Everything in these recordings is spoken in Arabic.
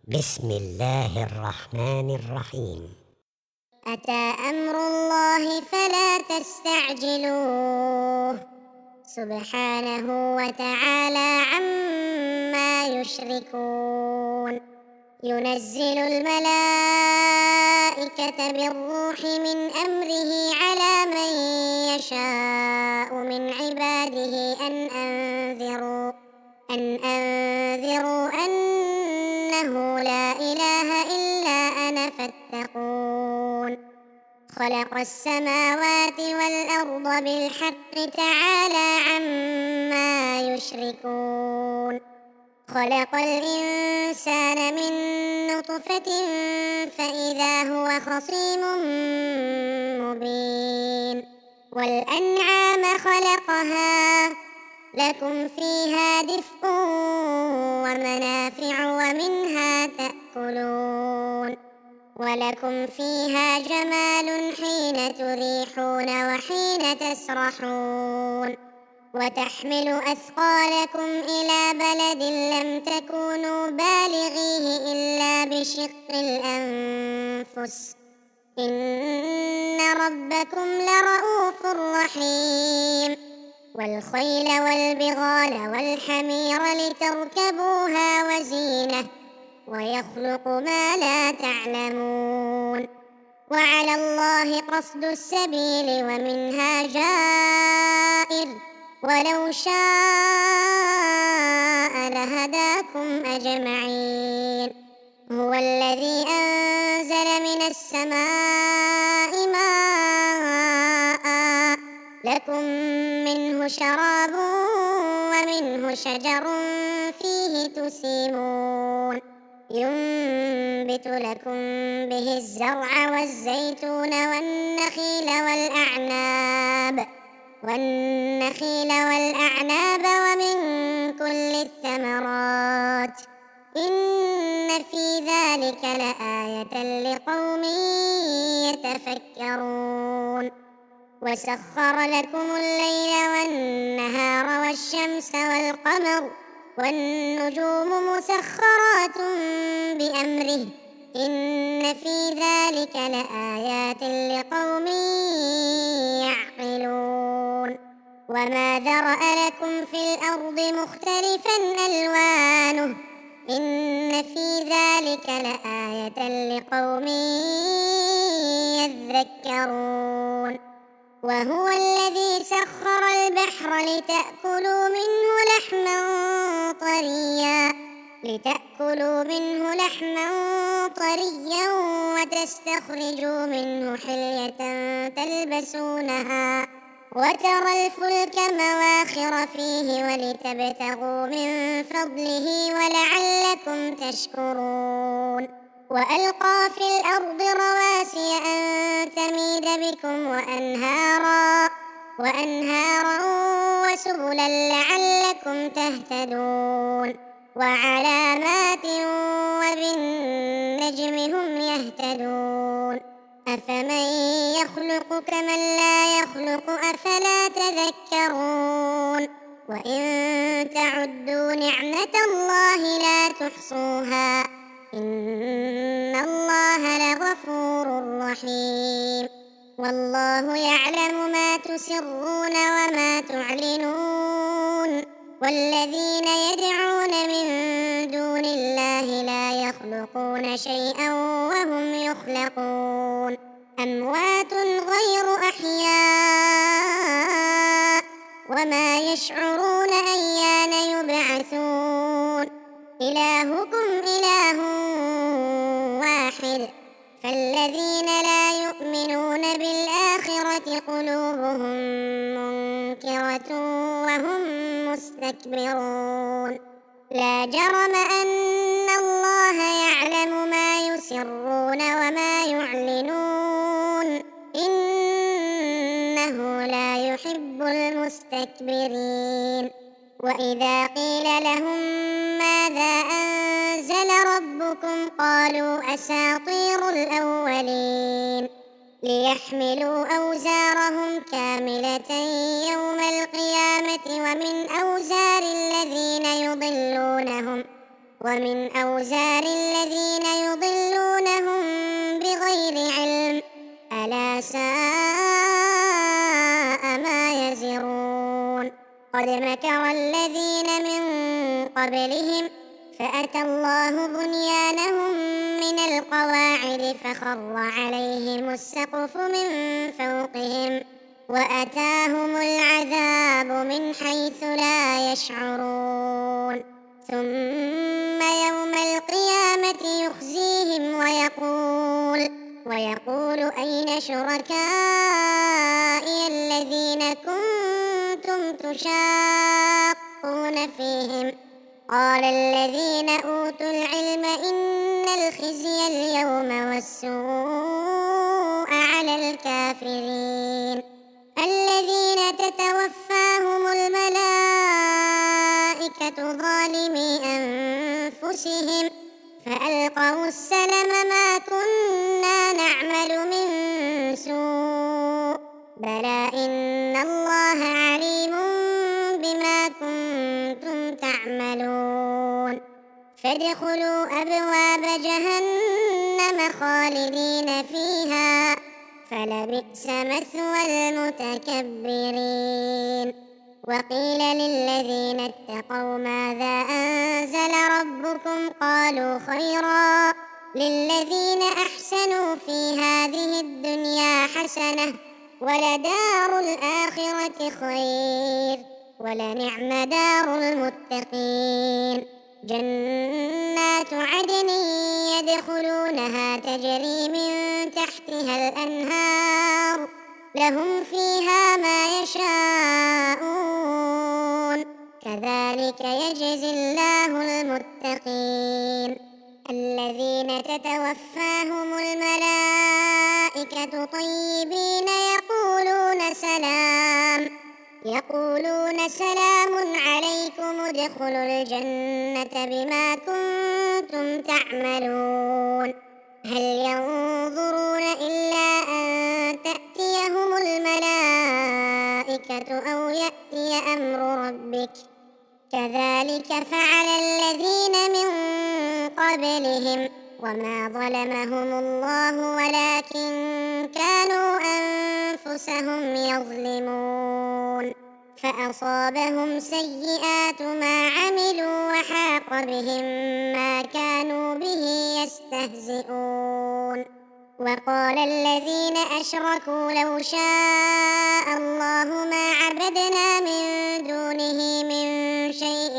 بسم الله الرحمن الرحيم. أتى أمر الله فلا تستعجلوه سبحانه وتعالى عما يشركون. ينزل الملائكة بالروح من أمره على من يشاء من عباده أن أنذروا أنه لا إله إلا أنا فاتقون. خلق السماوات والأرض بالحق تعالى عما يشركون. خلق الإنسان من نطفة فإذا هو خصيم مبين. والأنعام خلقها لكم فيها دفء ومنافع ومنها تأكلون. ولكم فيها جمال حين تريحون وحين تسرحون. وتحمل أثقالكم إلى بلد لم تكونوا بالغيه إلا بشق الأنفس إن ربكم لرءوف رحيم. والخيل والبغال والحمير لتركبوها وزينة ويخلق ما لا تعلمون. وعلى الله قصد السبيل ومنها جائر ولو شاء لهداكم أجمعين. هو الذي أنزل من السماء ماء لكم منه شراب ومنه شجر فيه تسيمون. ينبت لكم به الزرع والزيتون والنخيل والأعناب ومن كل الثمرات إن في ذلك لآية لقوم يتفكرون. وسخر لكم الليل والنهار والشمس والقمر والنجوم مسخرات بأمره إن في ذلك لآيات لقوم يعقلون. وما ذرأ لكم في الأرض مختلفا ألوانه إن في ذلك لآية لقوم يذكرون. وهو الذي سخر البحر لتأكلوا منه لحما طريا وتستخرجوا منه حلية تلبسونها وترى الفلك مواخر فيه ولتبتغوا من فضله ولعلكم تشكرون. وألقى في الأرض رواسي أن تميد بكم وأنهارا وسبلا لعلكم تهتدون. وعلامات وبالنجم هم يهتدون. أفمن يخلق كمن لا يخلق أفلا تذكرون. وإن تعدوا نعمة الله لا تحصوها إن الله لغفور رحيم. والله يعلم ما تسرون وما تعلنون. والذين يدعون من دون الله لا يخلقون شيئا وهم يخلقون أموات غير أحياء وما يشعرون أيان يبعثون. إلهكم إله واحد فالذين لا يؤمنون بالآخرة قلوبهم منكرة وهم مستكبرون. لا جرم أن الله يعلم ما يسرون وما يعلنون إنه لا يحب المستكبرين. وإذا قيل لهم ماذا أنزل ربكم قالوا أساطير الأولين ليحملوا أوزارهم كاملة يوم القيامة ومن أوزار الذين يضلونهم بغير علم ألا ساء ما يزرون قد مكر الذين من قبلهم فأتى الله بنيانهم من القواعد فخر عليهم السقف من فوقهم وأتاهم العذاب من حيث لا يشعرون ثم يوم القيامة يخزيهم ويقول أين شركائي الذين كنتم تشاقون فيهم قال الذين أوتوا العلم إن الخزي اليوم والسوء على الكافرين الذين تتوفاهم الملائكة ظالمي أنفسهم فألقوا السلم ما كنا نعمل من سوء بلى إن الله عليم بما كنتم تعملون فادخلوا أبواب جهنم خالدين فيها فلبئس مثوى المتكبرين وقيل للذين اتقوا ماذا أنزل ربكم قالوا خيرا للذين أحسنوا في هذه الدنيا حسنة ولدار الآخرة خير ولنعم دار المتقين جنات عدن يدخلونها تجري من تحتها الأنهار لهم فيها ما يشاءون كذلك يجزي الله المتقين الذين تتوفاهم الملائكة طيبين يقولون سلام عليكم ادخلوا الجنة بما كنتم تعملون هل ينظرون إلا أن تأتيهم الملائكة أو يأتي أمر ربك كذلك فعل الذين من قبلهم وما ظلمهم الله ولكن كانوا أنفسهم يظلمون فأصابهم سيئات ما عملوا وحاق بهم ما كانوا به يستهزئون وقال الذين أشركوا لو شاء الله ما عبدنا من دونه من شيء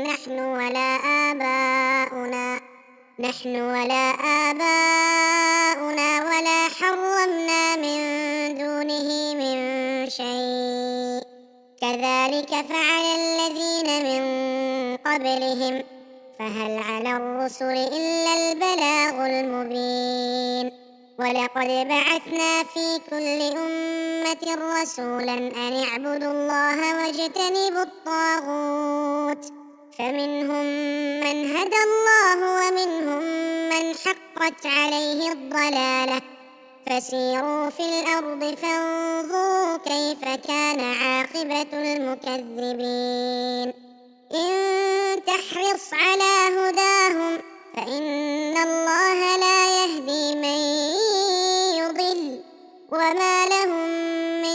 نحن ولا آباؤنا ولا حرمنا من دونه من شيء كذلك فعل الذين من قبلهم فهل على الرسل إلا البلاغ المبين ولقد بعثنا في كل أمة رسولا أن اعبدوا الله واجتنبوا الطاغوت فمنهم من هدى الله ومنهم من حقت عليه الضلالة فسيروا في الأرض فانظروا كيف كان عاقبة المكذبين إن تحرص على هداهم فإن الله لا يهدي من يضل وما لهم من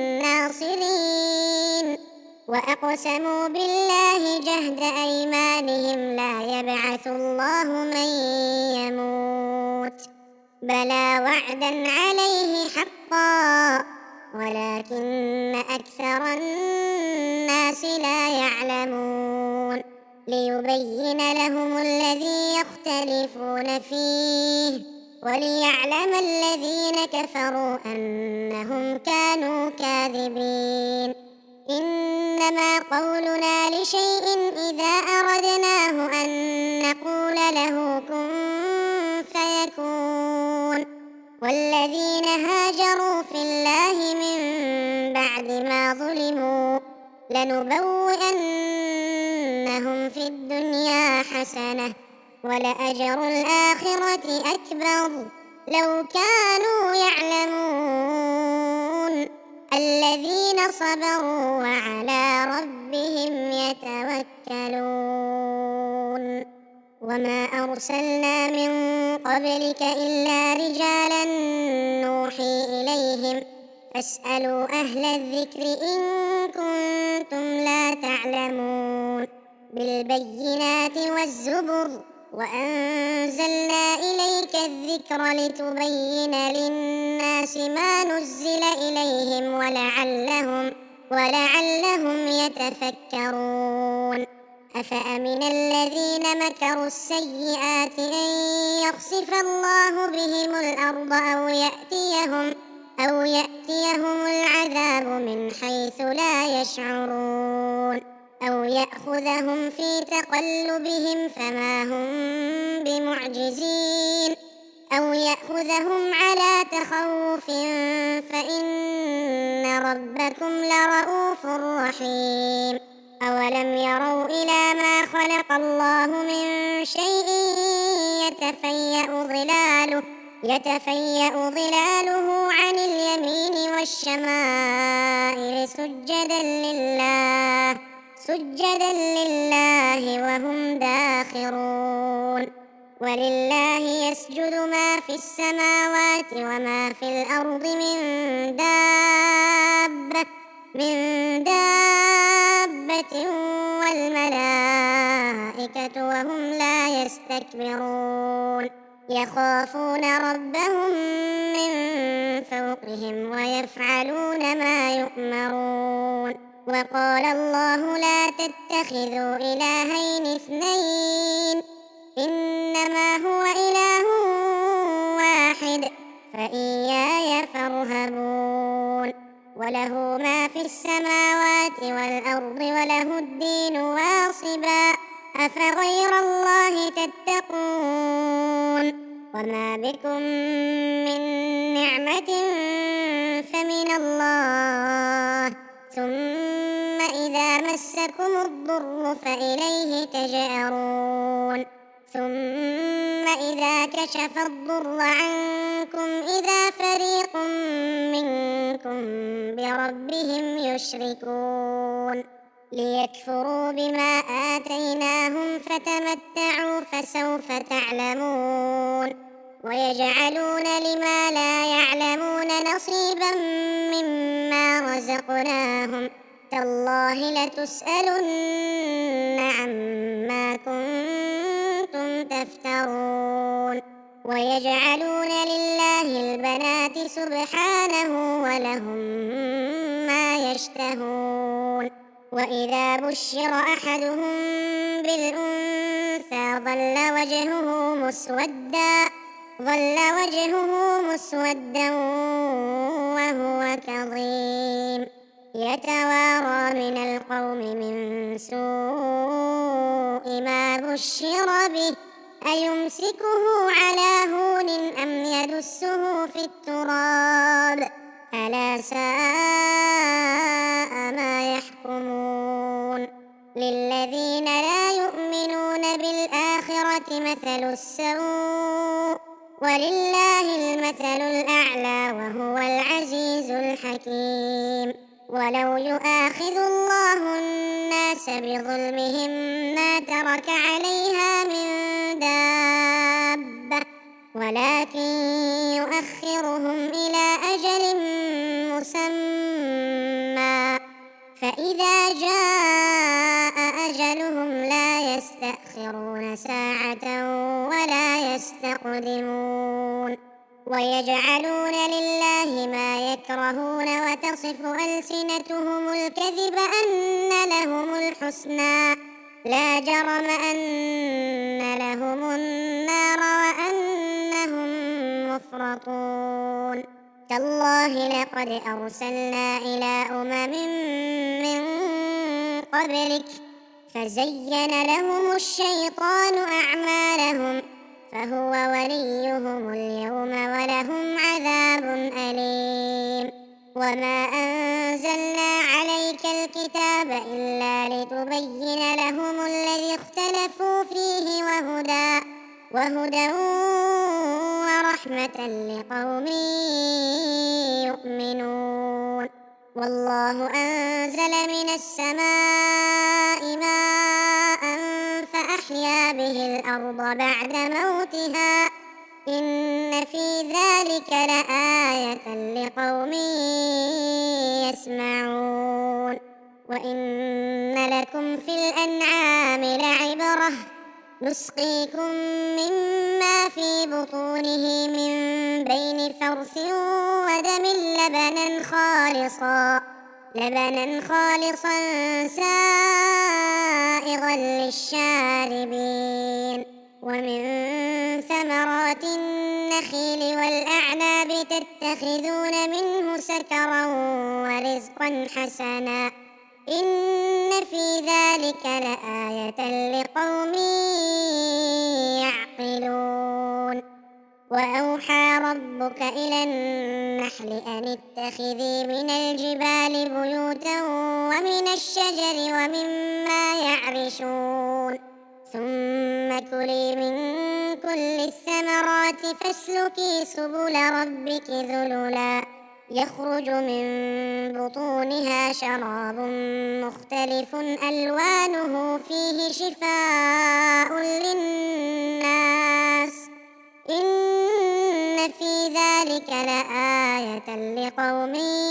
ناصرين وأقسموا بالله جهد أيمانهم لا يبعث الله من يموت بلى وعدا عليه حقا ولكن أكثر الناس لا يعلمون ليبين لهم الذي يختلفون فيه وليعلم الذين كفروا أنهم كانوا كاذبين إنما قولنا لشيء إذا أردناه أن نقول له كن فيكون والذين هاجروا في الله من بعد ما ظلموا لنبوئنهم في الدنيا حسنة ولأجر الآخرة أكبر لو كانوا يعلمون الذين صبروا وعلى ربهم يتوكلون وما أرسلنا من قبلك إلا رجالا نوحي إليهم فاسألوا أهل الذكر إن كنتم لا تعلمون بالبينات والزبر وأنزلنا إليك الذكر لتبين للناس ما نزل إليهم ولعلهم يتفكرون أفأمن الذين مكروا السيئات أن يخسف الله بهم الأرض أو يأتيهم العذاب من حيث لا يشعرون أو يأخذهم في تقلبهم فما هم بمعجزين أو يأخذهم على تخوف فإن ربكم لرؤوف رحيم أولم يروا إلى ما خلق الله من شيء يتفيأ ظلاله عن اليمين والشمائل سجدا لله وهم داخرون ولله يسجد ما في السماوات وما في الأرض من دابة والملائكة وهم لا يستكبرون يخافون ربهم من فوقهم ويفعلون ما يؤمرون وقال الله لا تتخذوا إلهين اثنين إنما هو إله واحد فإياي فارهبون وله ما في السماوات والأرض وله الدين واصبا أفغير الله تتقون وما بكم من نعمة فمن الله ثم إذا مسكم الضر فإليه تجأرون ثم إذا كشف الضر عنكم إذا فريق منكم بربهم يشركون ليكفروا بما آتيناهم فتمتعوا فسوف تعلمون ويجعلون لما لا يعلمون نصيبا مما رزقناهم تالله لتسألن عما كنتم تفترون ويجعلون لله البنات سبحانه ولهم ما يشتهون وإذا بشر أحدهم بالأنثى ظل وجهه مسودا وهو كظيم يتوارى من القوم من سوء ما بشر به أيمسكه على هون أم يدسه في التراب ألا ساء ما يحكمون للذين لا يؤمنون بالآخرة مثل السوء ولله المثل الأعلى وهو العزيز الحكيم ولو يؤاخذ الله الناس بظلمهم ما ترك عليها من دابة ولكن يؤخرهم إلى أجل مسمى فإذا جاء أجلهم لا يستأخرون ساعة ولا يستقدمون ويجعلون لله ما يكرهون وتصف ألسنتهم الكذب أن لهم الحسنى لا جرم أن لهم النار وأنهم مفرطون تالله لقد أرسلنا إلى أمم من قبلك فزين لهم الشيطان أعمالهم فهو وليهم اليوم ولهم عذاب أليم وما أنزلنا عليك الكتاب إلا لتبين لهم الذي اختلفوا فيه وهدى ورحمة لقوم يؤمنون والله أنزل من السماء ماء فأحيا أحيا به الأرض بعد موتها إن في ذلك لآية لقوم يسمعون وإن لكم في الأنعام لعبرة نسقيكم مما في بطونه من بين فرث ودم لبنا خالصا سائغا للشاربين ومن ثمرات النخيل والأعناب تتخذون منه سكرا ورزقا حسنا إن في ذلك لآية لقوم يعقلون وأوحى ربك إلى النحل أن اتخذي من الجبال بيوتا ومن الشجر ومما يعرشون ثم كلي من كل الثمرات فاسلكي سبل ربك ذللا يخرج من بطونها شراب مختلف ألوانه فيه شفاء للناس إن في ذلك لآية لقوم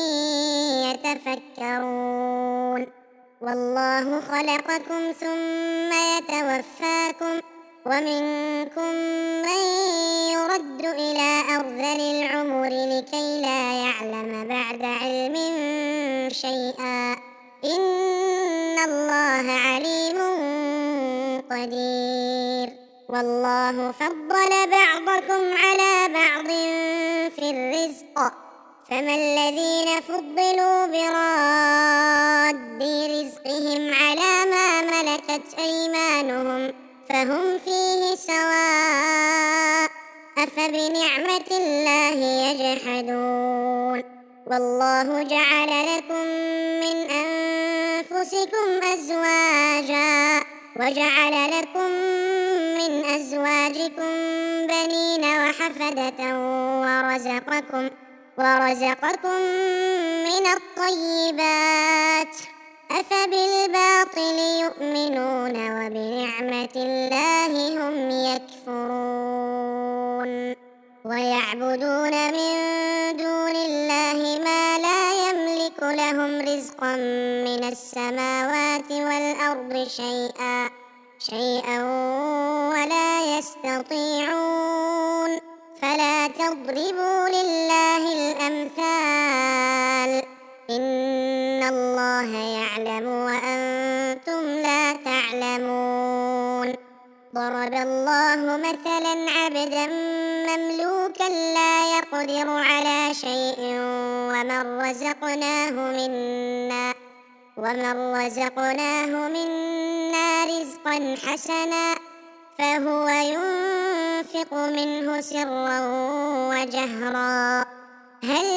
يتفكرون والله خلقكم ثم يتوفاكم ومنكم من يرد إلى أرذل العمر لكي لا يعلم بعد علم شيئا إن الله عليم قدير والله فضل بعضكم على بعض في الرزق فما الذين فضلوا براد رزقهم على ما ملكت أيمانهم فهم فيه سواء أفبنعمة الله يجحدون والله جعل لكم من أنفسكم أزواجا وجعل لكم من أزواجكم بنين وحفدة ورزقكم من الطيبات أفبالباطل يؤمنون وبنعمة الله هم يكفرون ويعبدون من دون الله ما لا يملك لهم رزقا من السماوات والأرض شيئا ولا يستطيعون فلا تضربوا لله الأمثال إن الله يعلم وأنتم لا تعلمون ضرب الله مثلا عبدا مملوكا لا يقدر على شيء ومن رزقناه منا رزقا حسنا فهو ينفق منه سرا وجهرا هل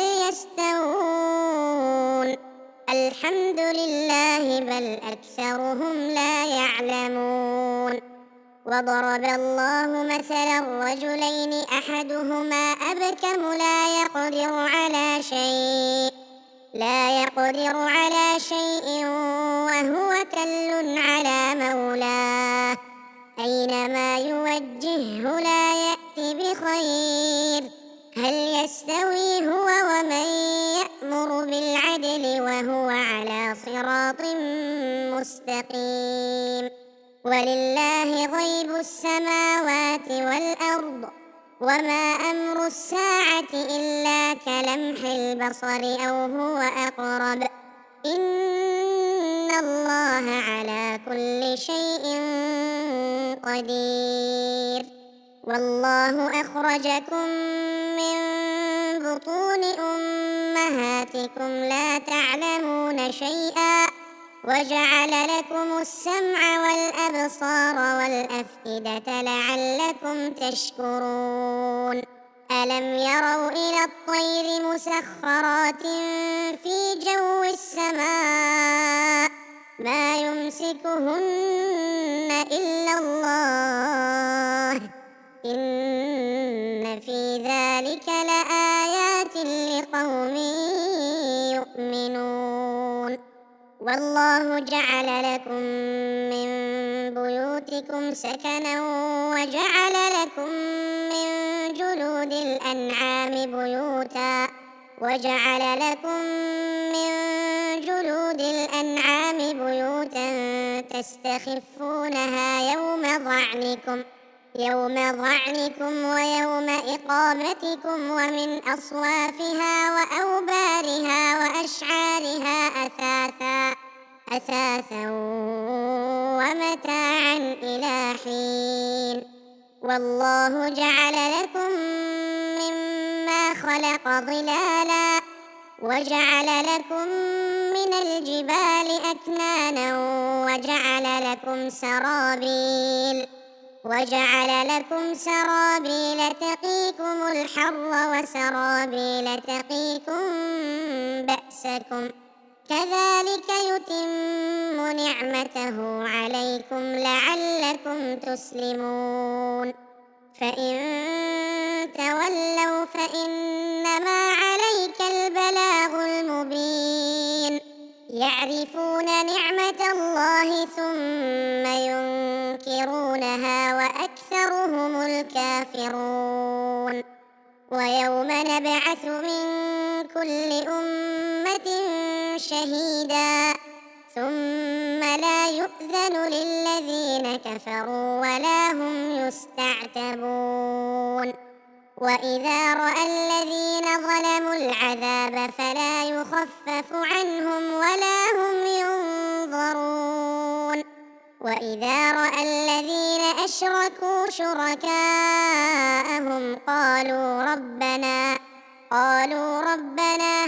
يستوون الحمد لله بل أكثرهم لا يعلمون وضرب الله مثلا رجلين أحدهما أبكم لا يقدر على شيء وهو كل على مولاه أينما يوجهه لا يأتي بخير هل يستوي هو ومن يأمر بالعدل وهو على صراط مستقيم ولله غيب السماوات والأرض وما أمر الساعة إلا كلمح البصر أو هو أقرب إن الله على كل شيء قدير والله أخرجكم من بطون أمهاتكم لا تعلمون شيئا وجعل لكم السمع والأبصار والأفئدة لعلكم تشكرون ألم يروا إلى الطير مسخرات في جو السماء ما يمسكهن إلا الله إن في ذلك لآيات لقوم يؤمنون والله جعل لكم من بيوتكم بيوتكم سكنا وجعل لكم من جلود الأنعام بيوتا تستخفونها يوم ظعنكم ويوم إقامتكم ومن أصوافها وأوبارها وأشعارها أثاثا ومتاعا إلى حين والله جعل لكم مما خلق ظلالا وجعل لكم من الجبال أكنانا وجعل لكم سرابيل تقيكم الحر وسرابيل تقيكم بأسكم كذلك يتم نعمته عليكم لعلكم تسلمون فإن تولوا فإنما عليك البلاغ المبين يعرفون نعمة الله ثم ينكرونها وأكثرهم الكافرون ويوم نبعث من كل أمة شهيدا ثم لا يؤذن للذين كفروا ولا هم يستعتبون وإذا رأى الذين ظلموا العذاب فلا يخفف عنهم ولا هم ينظرون وإذا رأى الذين أشركوا شركاءهم قالوا ربنا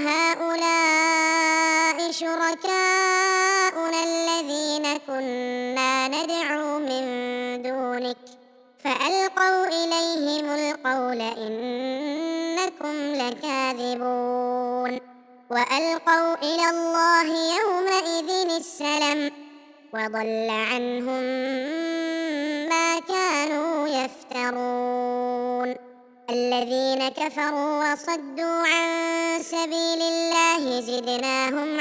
هؤلاء شركاؤنا الذين كنا ندعو من دونك فألقوا إليهم القول إنكم لكاذبون وألقوا إلى الله يومئذ السلم وضل عنهم ما كانوا يفترون الذين كفروا وصدوا عن سبيل الله زدناهم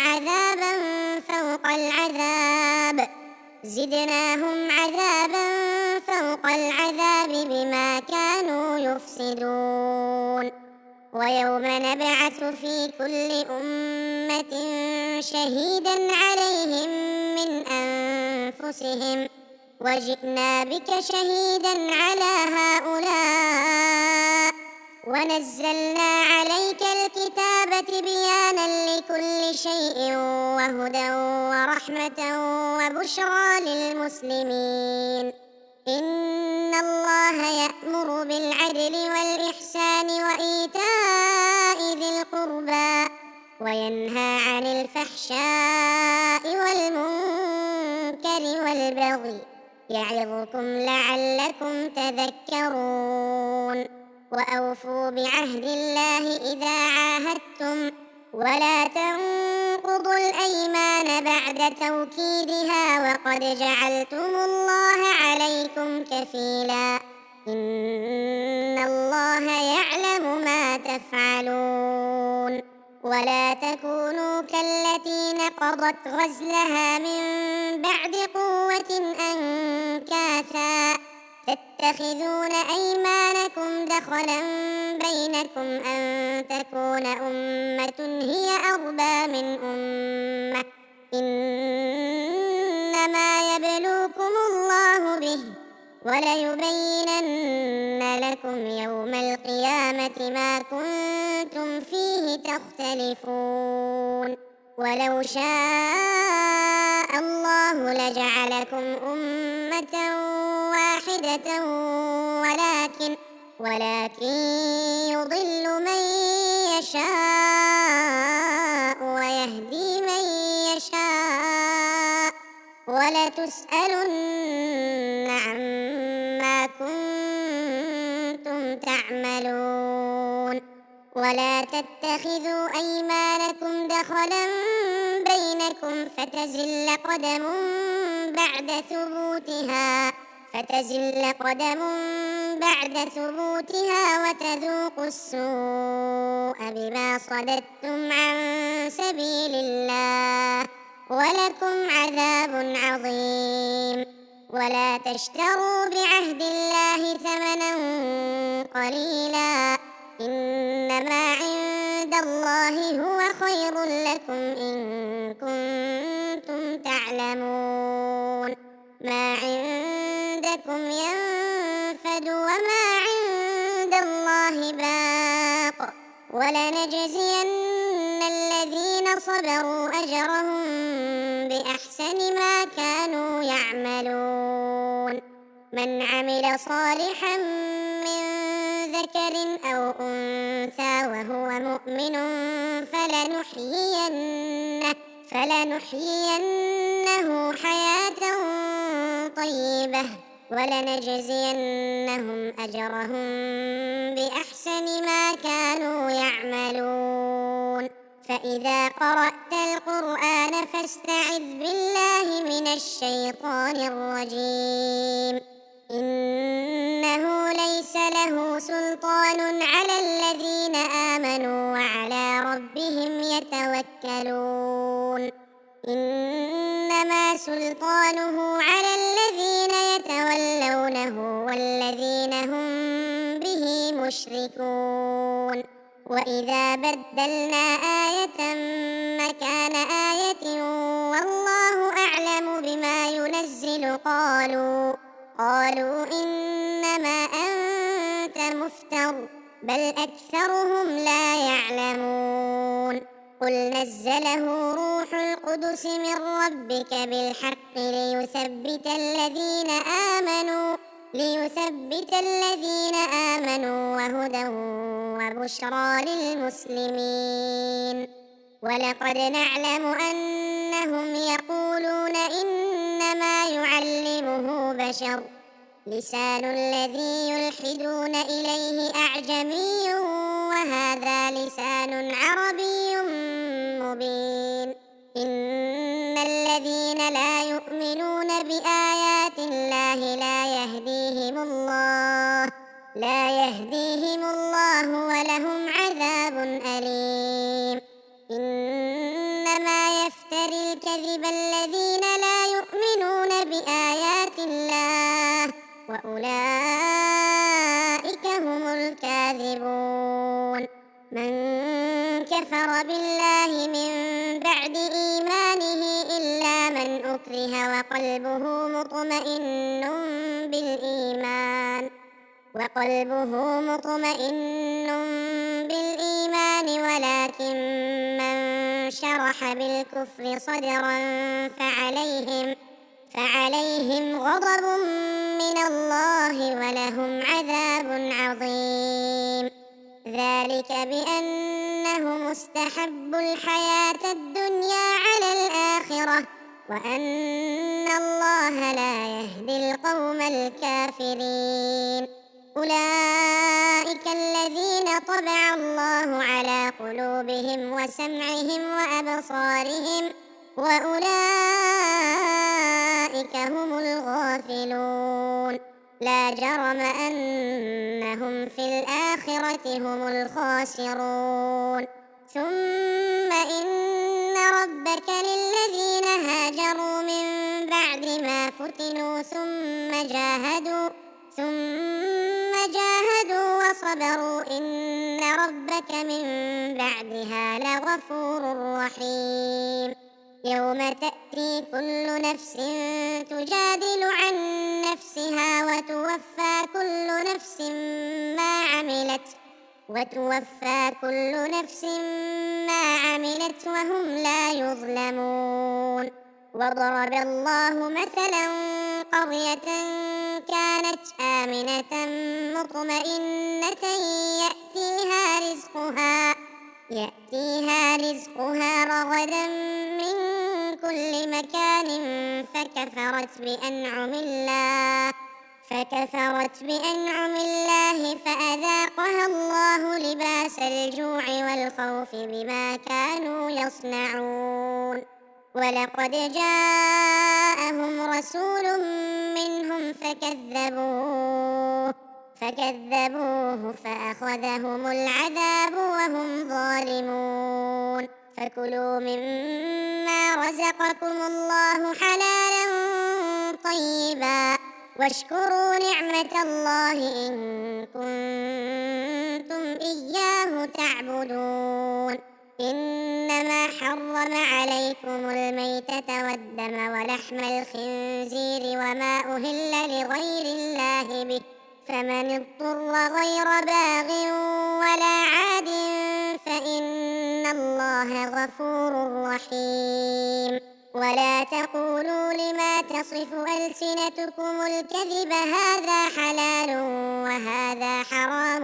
عذابا فوق العذاب بما كانوا يفسدون ويوم نبعث في كل أمة شهيدا عليهم من أنفسهم وجئنا بك شهيدا على هؤلاء ونزلنا عليك الكتاب بيانا لكل شيء وهدى ورحمة وبشرى للمسلمين إن الله يأمر بالعدل والإحسان وإيتاء ذي القربى وينهى عن الفحشاء والمنكر والبغي يعظكم لعلكم تذكرون وأوفوا بعهد الله إذا عاهدتم ولا تنقضوا الأيمان بعد توكيدها وقد جعلتم الله عليكم كفيلا إن الله يعلم ما تفعلون ولا تكونوا كالتي نقضت غزلها من بعد قوة أنكاثا تتخذون أيمانكم دخلا بينكم أن تكون أمة هي أربى من أمة إنما يبلوكم الله به وليبينن لكم يوم القيامة ما كنتم فيه تختلفون ولو شاء الله لجعلكم أمة واحدة ولكن يضل من يشاء ويهدي من يشاء ولتسألن عما كنتم تعملون ولا تتخذوا أيمانكم دخلا بينكم فتزل قدم بعد ثبوتها وتذوقوا السوء بما صددتم عن سبيل الله ولكم عذاب عظيم ولا تشتروا بعهد الله ثمنا قليلا، إنما عند الله هو خير لكم إن كنتم تعلمون. ما عندكم ينفد وما عند الله باق، ولنجزين الذين صبروا أجرهم بأحسن ما كانوا يعملون. من عمل صالحا من ذكر أو أنثى وهو مؤمن فلنحيينه حياة طيبة ولنجزينهم أجرهم بأحسن ما كانوا يعملون. فإذا قرأت القرآن فاستعذ بالله من الشيطان الرجيم، إنه ليس له سلطان على الذين آمنوا وعلى ربهم يتوكلون. إنما سلطانه على الذين يتولونه والذين هم به مشركون. وإذا بدلنا آية مكان آية والله أعلم بما ينزل قالوا إنما أنت مفتر بل أكثرهم لا يعلمون. قل نزله روح القدس من ربك بالحق ليثبت الذين آمنوا وهدى وبشرى للمسلمين. ولقد نعلم أنهم يقولون إنما يعلمه بشر، لسان الذي يلحدون إليه أعجمي وهذا لسان عربي مبين. إن الذين لا يؤمنون بآيات الله لا يهديهم الله ولهم عذاب أليم. إنما يفتري الكذب الذين لا يؤمنون بآيات الله وأولئك هم الكاذبون. من كفر بالله من بعد إيمانه إلا من أكره وقلبه مطمئن بالإيمان ولكن من شرح بالكفر صدرا فعليهم غضب من الله ولهم عذاب عظيم. ذلك بأنهم استحبوا الحياة الدنيا على الآخرة وأن الله لا يهدي القوم الكافرين. أولئك الذين طبع الله على قلوبهم وسمعهم وأبصارهم وأولئك هم الغافلون. لا جرم أنهم في الآخرة هم الخاسرون. ثم إن ربك للذين هاجروا من بعد ما فتنوا ثم جاهدوا وصبروا إن ربك من بعدها لغفور رحيم. يوم تأتي كل نفس تجادل عن نفسها وتوفى كل نفس ما عملت وهم لا يظلمون. وضرب الله مثلا قرية كانت آمنة مطمئنة يأتيها رزقها رغدا من كل مكان فكفرت بأنعم الله فأذاقها الله لباس الجوع والخوف بما كانوا يصنعون. ولقد جاءهم رسول منهم فكذبوه فأخذهم العذاب وهم ظالمون. فكلوا مما رزقكم الله حلالا طيبا واشكروا نعمة الله إن كنتم إياه تعبدون. إنما حرم عليكم الميتة والدم ولحم الخنزير وما أهل لغير الله به، فمن اضطر غير باغ ولا عاد فإن الله غفور رحيم. ولا تقولوا لما تصف ألسنتكم الكذب هذا حلال وهذا حرام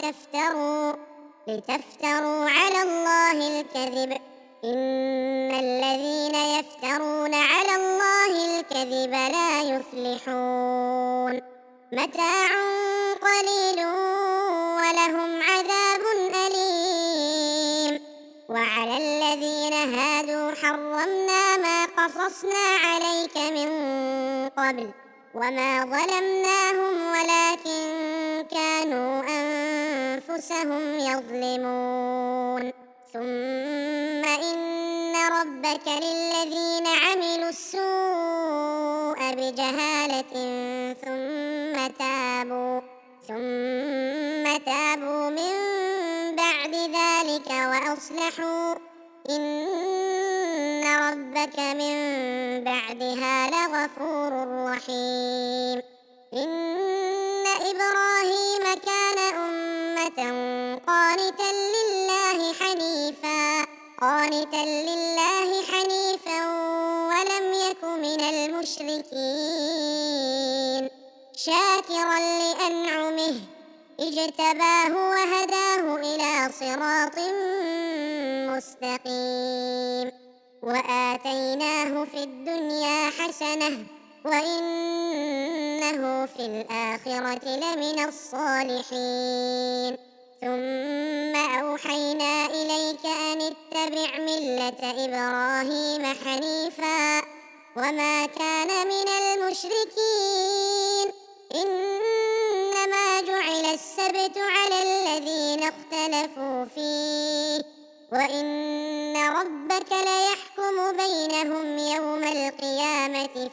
لتفتروا على الله الكذب، إن الذين يفترون على الله الكذب لا يفلحون. متاع قليل ولهم عذاب أليم. وعلى الذين هادوا حرمنا ما قصصنا عليك من قبل وما ظلمناهم ولكن كانوا أنفسهم يظلمون. ثم إن ربك للذين عملوا السوء بجهالة ثم تابوا من بعد ذلك وأصلحوا إن ربك من بعدها لغفور رحيم. إن إبراهيم كان أمة قانتا لله حنيفا ولم يك من المشركين، شاكرا لأنعمه اجتباه وهداه إلى صراط مستقيم. وآتيناه في الدنيا حسنة وإنه في الآخرة لمن الصالحين. ثم أوحينا إليك أن اتبع ملة إبراهيم حنيفا وما كان من المشركين. إنما جعل السبت على الذين اختلفوا فيه وإن ربك ليحكم بينهم يوم القيامة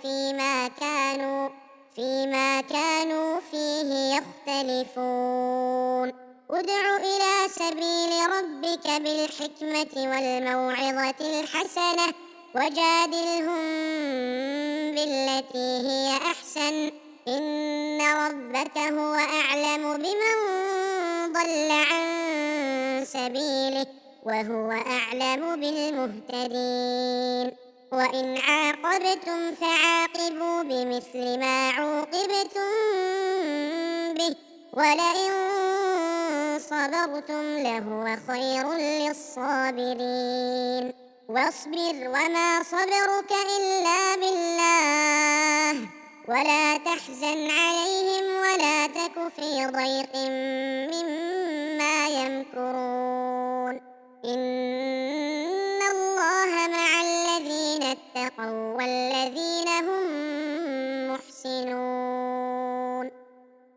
فيما كانوا فيه يختلفون. ادع إلى سبيل ربك بالحكمة والموعظة الحسنة وجادلهم بالتي هي أحسن، إن ربك هو أعلم بمن ضل عن سبيله وهو أعلم بالمهتدين. وإن عاقبتم فعاقبوا بمثل ما عوقبتم به ولئن صبرتم لهو خير للصابرين. واصبر وما صبرك إلا بالله ولا تحزن عليهم ولا تك في ضيق مما يمكرون.